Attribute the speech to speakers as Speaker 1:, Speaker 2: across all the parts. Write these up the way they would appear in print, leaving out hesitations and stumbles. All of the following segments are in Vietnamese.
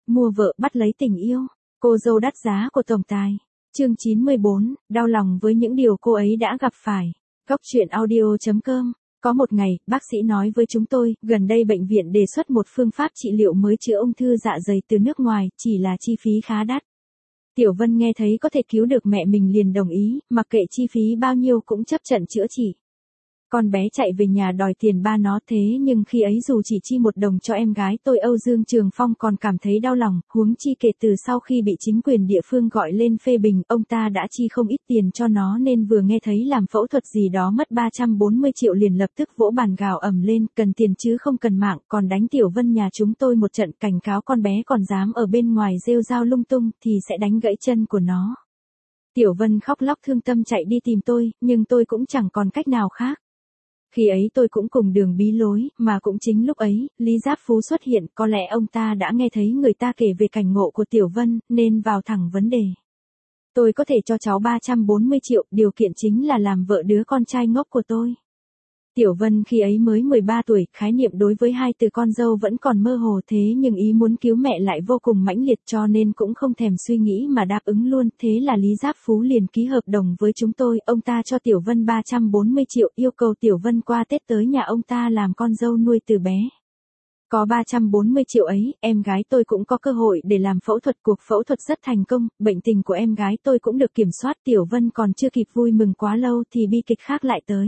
Speaker 1: mua vợ bắt lấy tình yêu, cô dâu đắt giá của tổng tài. Chương 94, đau lòng với những điều cô ấy đã gặp phải. Góc truyện audio.com. Có một ngày, bác sĩ nói với chúng tôi, gần đây bệnh viện đề xuất một phương pháp trị liệu mới chữa ung thư dạ dày từ nước ngoài, chỉ là chi phí khá đắt. Tiểu Vân nghe thấy có thể cứu được mẹ mình liền đồng ý, mặc kệ chi phí bao nhiêu cũng chấp trận chữa trị. Con bé chạy về nhà đòi tiền ba nó, thế nhưng khi ấy dù chỉ chi 1 đồng cho em gái tôi, Âu Dương Trường Phong còn cảm thấy đau lòng, huống chi kể từ sau khi bị chính quyền địa phương gọi lên phê bình, ông ta đã chi không ít tiền cho nó, nên vừa nghe thấy làm phẫu thuật gì đó mất 340 triệu liền lập tức vỗ bàn gào ầm lên, cần tiền chứ không cần mạng, còn đánh Tiểu Vân nhà chúng tôi một trận, cảnh cáo con bé còn dám ở bên ngoài rêu rao lung tung thì sẽ đánh gãy chân của nó. Tiểu Vân khóc lóc thương tâm chạy đi tìm tôi, nhưng tôi cũng chẳng còn cách nào khác. Khi ấy tôi cũng cùng đường bí lối, mà cũng chính lúc ấy, Lý Giáp Phú xuất hiện, có lẽ ông ta đã nghe thấy người ta kể về cảnh ngộ của Tiểu Vân, nên vào thẳng vấn đề. Tôi có thể cho cháu 340 triệu, điều kiện chính là làm vợ đứa con trai ngốc của tôi. Tiểu Vân khi ấy mới 13 tuổi, khái niệm đối với hai từ con dâu vẫn còn mơ hồ, thế nhưng ý muốn cứu mẹ lại vô cùng mãnh liệt, cho nên cũng không thèm suy nghĩ mà đáp ứng luôn, thế là Lý Giáp Phú liền ký hợp đồng với chúng tôi, ông ta cho Tiểu Vân 340 triệu, yêu cầu Tiểu Vân qua Tết tới nhà ông ta làm con dâu nuôi từ bé. Có 340 triệu ấy, em gái tôi cũng có cơ hội để làm phẫu thuật, cuộc phẫu thuật rất thành công, bệnh tình của em gái tôi cũng được kiểm soát, Tiểu Vân còn chưa kịp vui mừng quá lâu thì bi kịch khác lại tới.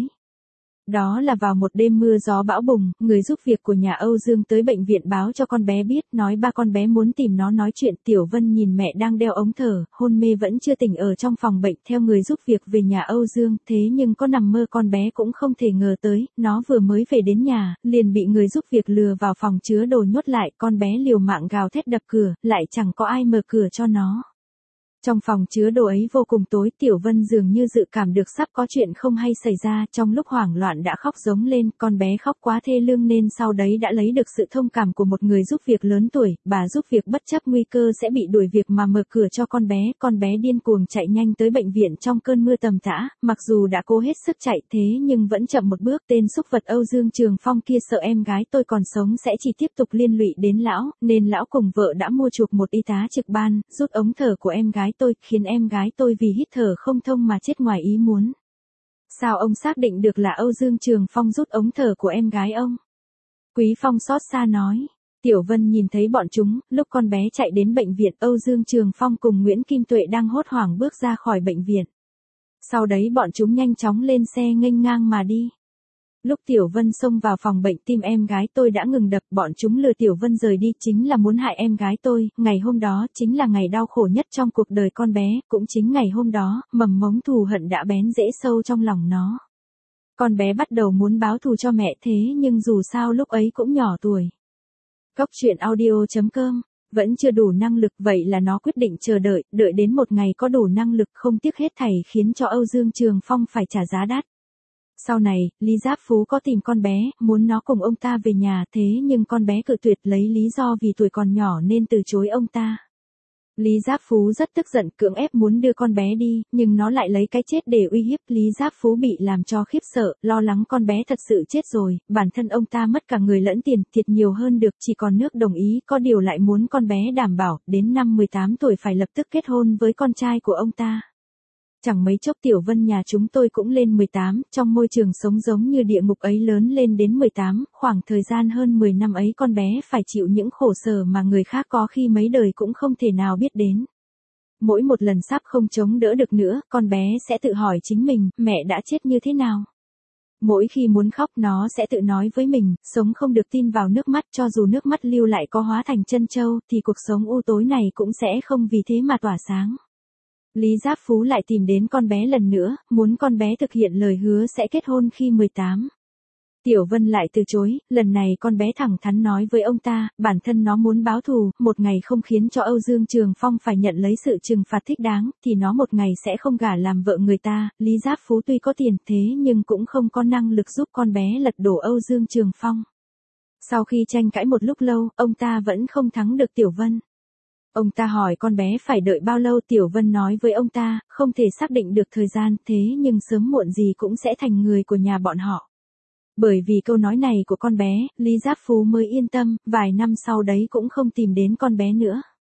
Speaker 1: Đó là vào một đêm mưa gió bão bùng, người giúp việc của nhà Âu Dương tới bệnh viện báo cho con bé biết, nói ba con bé muốn tìm nó nói chuyện. Tiểu Vân nhìn mẹ đang đeo ống thở, hôn mê vẫn chưa tỉnh ở trong phòng bệnh, theo người giúp việc về nhà Âu Dương, thế nhưng có nằm mơ con bé cũng không thể ngờ tới, nó vừa mới về đến nhà, liền bị người giúp việc lừa vào phòng chứa đồ nhốt lại, con bé liều mạng gào thét đập cửa, lại chẳng có ai mở cửa cho nó. Trong phòng chứa đồ ấy vô cùng tối, Tiểu Vân dường như dự cảm được sắp có chuyện không hay xảy ra, trong lúc hoảng loạn đã khóc giống lên, con bé khóc quá thê lương nên sau đấy đã lấy được sự thông cảm của một người giúp việc lớn tuổi, bà giúp việc bất chấp nguy cơ sẽ bị đuổi việc mà mở cửa cho con bé điên cuồng chạy nhanh tới bệnh viện trong cơn mưa tầm tã, mặc dù đã cố hết sức chạy thế nhưng vẫn chậm một bước, tên xúc vật Âu Dương Trường Phong kia sợ em gái tôi còn sống sẽ chỉ tiếp tục liên lụy đến lão, nên lão cùng vợ đã mua chuộc một y tá trực ban, rút ống thở của em gái tôi, khiến em gái tôi vì hít thở không thông mà chết ngoài ý muốn. Sao ông xác định được là Âu Dương Trường Phong rút ống thở của em gái ông? Quý Phong xót xa nói. Tiểu Vân nhìn thấy bọn chúng, lúc con bé chạy đến bệnh viện, Âu Dương Trường Phong cùng Nguyễn Kim Tuệ đang hốt hoảng bước ra khỏi bệnh viện. Sau đấy bọn chúng nhanh chóng lên xe nghênh ngang mà đi. Lúc Tiểu Vân xông vào phòng bệnh, tim em gái tôi đã ngừng đập, bọn chúng lừa Tiểu Vân rời đi chính là muốn hại em gái tôi, ngày hôm đó chính là ngày đau khổ nhất trong cuộc đời con bé, cũng chính ngày hôm đó, mầm mống thù hận đã bén rễ sâu trong lòng nó. Con bé bắt đầu muốn báo thù cho mẹ, thế nhưng dù sao lúc ấy cũng nhỏ tuổi. Góc truyện audio.com. Vẫn chưa đủ năng lực, vậy là nó quyết định chờ đợi, đợi đến một ngày có đủ năng lực, không tiếc hết thảy, khiến cho Âu Dương Trường Phong phải trả giá đắt. Sau này, Lý Giáp Phú có tìm con bé, muốn nó cùng ông ta về nhà, thế nhưng con bé cự tuyệt lấy lý do vì tuổi còn nhỏ nên từ chối ông ta. Lý Giáp Phú rất tức giận, cưỡng ép muốn đưa con bé đi, nhưng nó lại lấy cái chết để uy hiếp. Lý Giáp Phú bị làm cho khiếp sợ, lo lắng con bé thật sự chết rồi, bản thân ông ta mất cả người lẫn tiền, thiệt nhiều hơn được, chỉ còn nước đồng ý, có điều lại muốn con bé đảm bảo, đến năm 18 tuổi phải lập tức kết hôn với con trai của ông ta. Chẳng mấy chốc Tiểu Vân nhà chúng tôi cũng lên 18, trong môi trường sống giống như địa ngục ấy lớn lên đến 18, khoảng thời gian hơn 10 năm ấy con bé phải chịu những khổ sở mà người khác có khi mấy đời cũng không thể nào biết đến. Mỗi một lần sắp không chống đỡ được nữa, con bé sẽ tự hỏi chính mình, mẹ đã chết như thế nào? Mỗi khi muốn khóc nó sẽ tự nói với mình, sống không được tin vào nước mắt, cho dù nước mắt lưu lại có hóa thành trân châu, thì cuộc sống u tối này cũng sẽ không vì thế mà tỏa sáng. Lý Giáp Phú lại tìm đến con bé lần nữa, muốn con bé thực hiện lời hứa sẽ kết hôn khi 18. Tiểu Vân lại từ chối, lần này con bé thẳng thắn nói với ông ta, bản thân nó muốn báo thù, một ngày không khiến cho Âu Dương Trường Phong phải nhận lấy sự trừng phạt thích đáng, thì nó một ngày sẽ không gả làm vợ người ta. Lý Giáp Phú tuy có tiền thế nhưng cũng không có năng lực giúp con bé lật đổ Âu Dương Trường Phong. Sau khi tranh cãi một lúc lâu, ông ta vẫn không thắng được Tiểu Vân. Ông ta hỏi con bé phải đợi bao lâu, Tiểu Vân nói với ông ta, không thể xác định được thời gian, thế nhưng sớm muộn gì cũng sẽ thành người của nhà bọn họ. Bởi vì câu nói này của con bé, Lý Giáp Phú mới yên tâm, vài năm sau đấy cũng không tìm đến con bé nữa.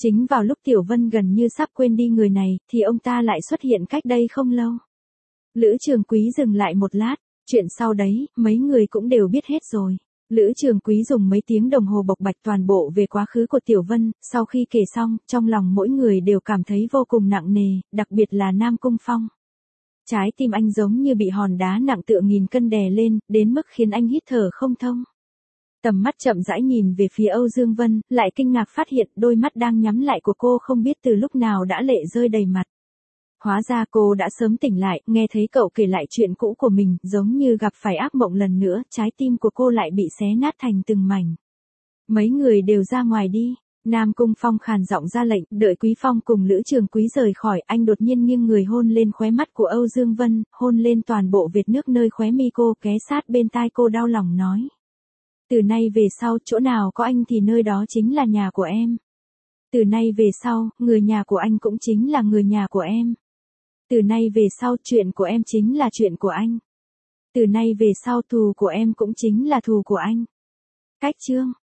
Speaker 1: Chính vào lúc Tiểu Vân gần như sắp quên đi người này, thì ông ta lại xuất hiện cách đây không lâu. Lữ Trường Quý dừng lại một lát, chuyện sau đấy, mấy người cũng đều biết hết rồi. Lữ Trường Quý dùng mấy tiếng đồng hồ bộc bạch toàn bộ về quá khứ của Tiểu Vân, sau khi kể xong, trong lòng mỗi người đều cảm thấy vô cùng nặng nề, đặc biệt là Nam Cung Phong. Trái tim anh giống như bị hòn đá nặng tựa nghìn cân đè lên, đến mức khiến anh hít thở không thông. Tầm mắt chậm rãi nhìn về phía Âu Dương Vân, lại kinh ngạc phát hiện đôi mắt đang nhắm lại của cô không biết từ lúc nào đã lệ rơi đầy mặt. Hóa ra cô đã sớm tỉnh lại, nghe thấy cậu kể lại chuyện cũ của mình, giống như gặp phải ác mộng lần nữa, trái tim của cô lại bị xé nát thành từng mảnh. Mấy người đều ra ngoài đi. Nam Cung Phong khàn giọng ra lệnh, đợi Quý Phong cùng Lữ Trường Quý rời khỏi, anh đột nhiên nghiêng người hôn lên khóe mắt của Âu Dương Vân, hôn lên toàn bộ vệt nước nơi khóe mi cô, ghé sát bên tai cô đau lòng nói. Từ nay về sau, chỗ nào có anh thì nơi đó chính là nhà của em. Từ nay về sau, người nhà của anh cũng chính là người nhà của em. Từ nay về sau, chuyện của em chính là chuyện của anh. Từ nay về sau, thù của em cũng chính là thù của anh. Cách chương